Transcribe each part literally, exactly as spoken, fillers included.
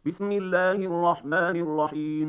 بسم الله الرحمن الرحيم.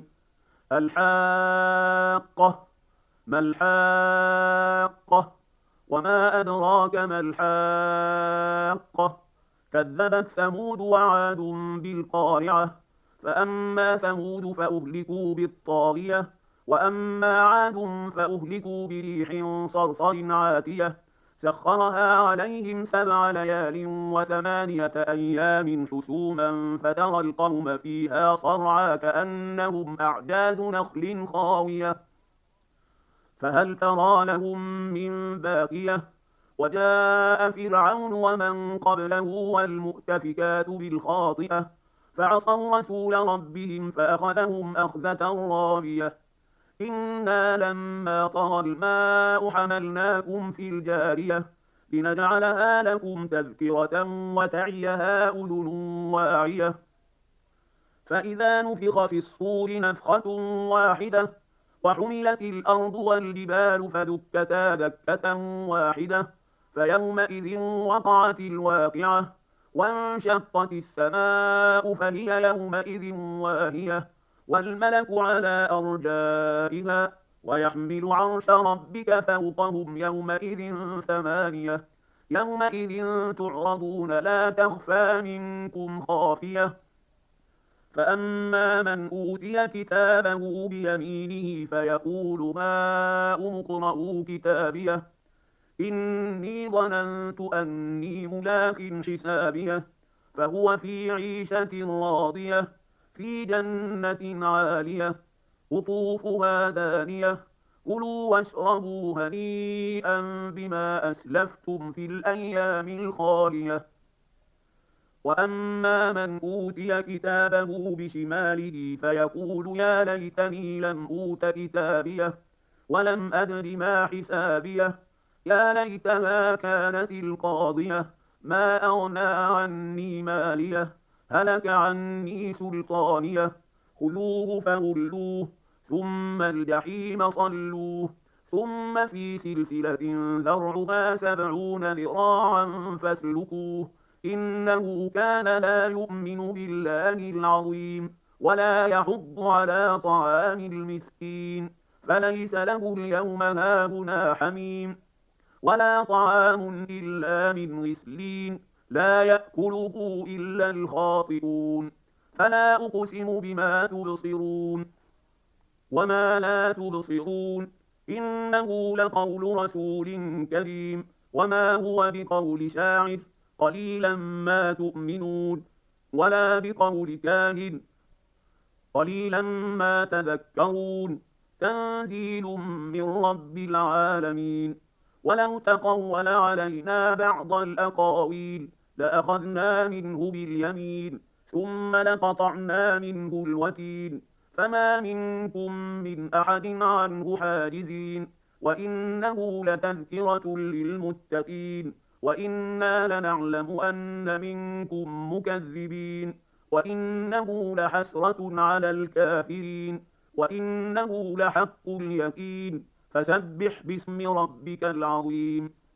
الحاقة. ما الحاقة؟ وما أدراك ما الحاقة؟ كذبت ثمود وعاد بالقارعة. فأما ثمود فأهلكوا بالطاغية، وأما عاد فأهلكوا بريح صرصر عاتية سخرها عليهم سبع ليال وثمانية أيام حسوما فترى القوم فيها صرعى كأنهم أعجاز نخل خاوية فهل ترى لهم من باقية. وجاء فرعون ومن قبله والمؤتفكات بالخاطئة فعصوا رسول ربهم فأخذهم أخذة رابية. إنا لما طغى الماء حملناكم في الجارية لنجعلها لكم تذكرة وتعيها أذن واعية. فإذا نفخ في الصور نفخة واحدة وحملت الأرض والجبال فدكتا دكة واحدة فيومئذ وقعت الواقعة وانشقت السماء فهي يومئذ واهية والملك على أرجائها ويحمل عرش ربك فوقهم يومئذ ثمانية يومئذ تعرضون لا تخفى منكم خافية. فأما من أوتي كتابه بيمينه فيقول هاؤم اقرءوا كتابيه إني ظننت أني ملاق حسابيه فهو في عيشة راضية في جنة عالية قطوفها دانية كلوا واشربوا هنيئا بما أسلفتم في الأيام الخالية. وأما من أوتي كتابه بشماله فيقول يا ليتني لم أوت كتابيه ولم أدر ما حسابيه يا ليتها كانت القاضية ما أغنى عني ماليه هلك عني سلطانيه خذوه فغلوه ثم الجحيم صلوه ثم في سلسلة ذرعها سبعون ذراعا فاسلكوه إنه كان لا يؤمن بالله العظيم ولا يحض على طعام المسكين فليس له اليوم هاهنا حميم ولا طعام إلا من غسلين لا يأكله إلا الخاطئون. فلا أقسم بما تبصرون وما لا تبصرون إنه لقول رسول كريم وما هو بقول شاعر قليلا ما تؤمنون ولا بقول كاهن قليلا ما تذكرون تنزيل من رب العالمين. ولو تقول علينا بعض الأقاويل لأخذنا منه باليمين ثم لقطعنا منه الوتين فما منكم من أحد عنه حاجزين وإنه لتذكرة للمتقين وإنا لنعلم أن منكم مكذبين وإنه لحسرة على الكافرين وإنه لحق اليقين فسبح باسم ربك العظيم.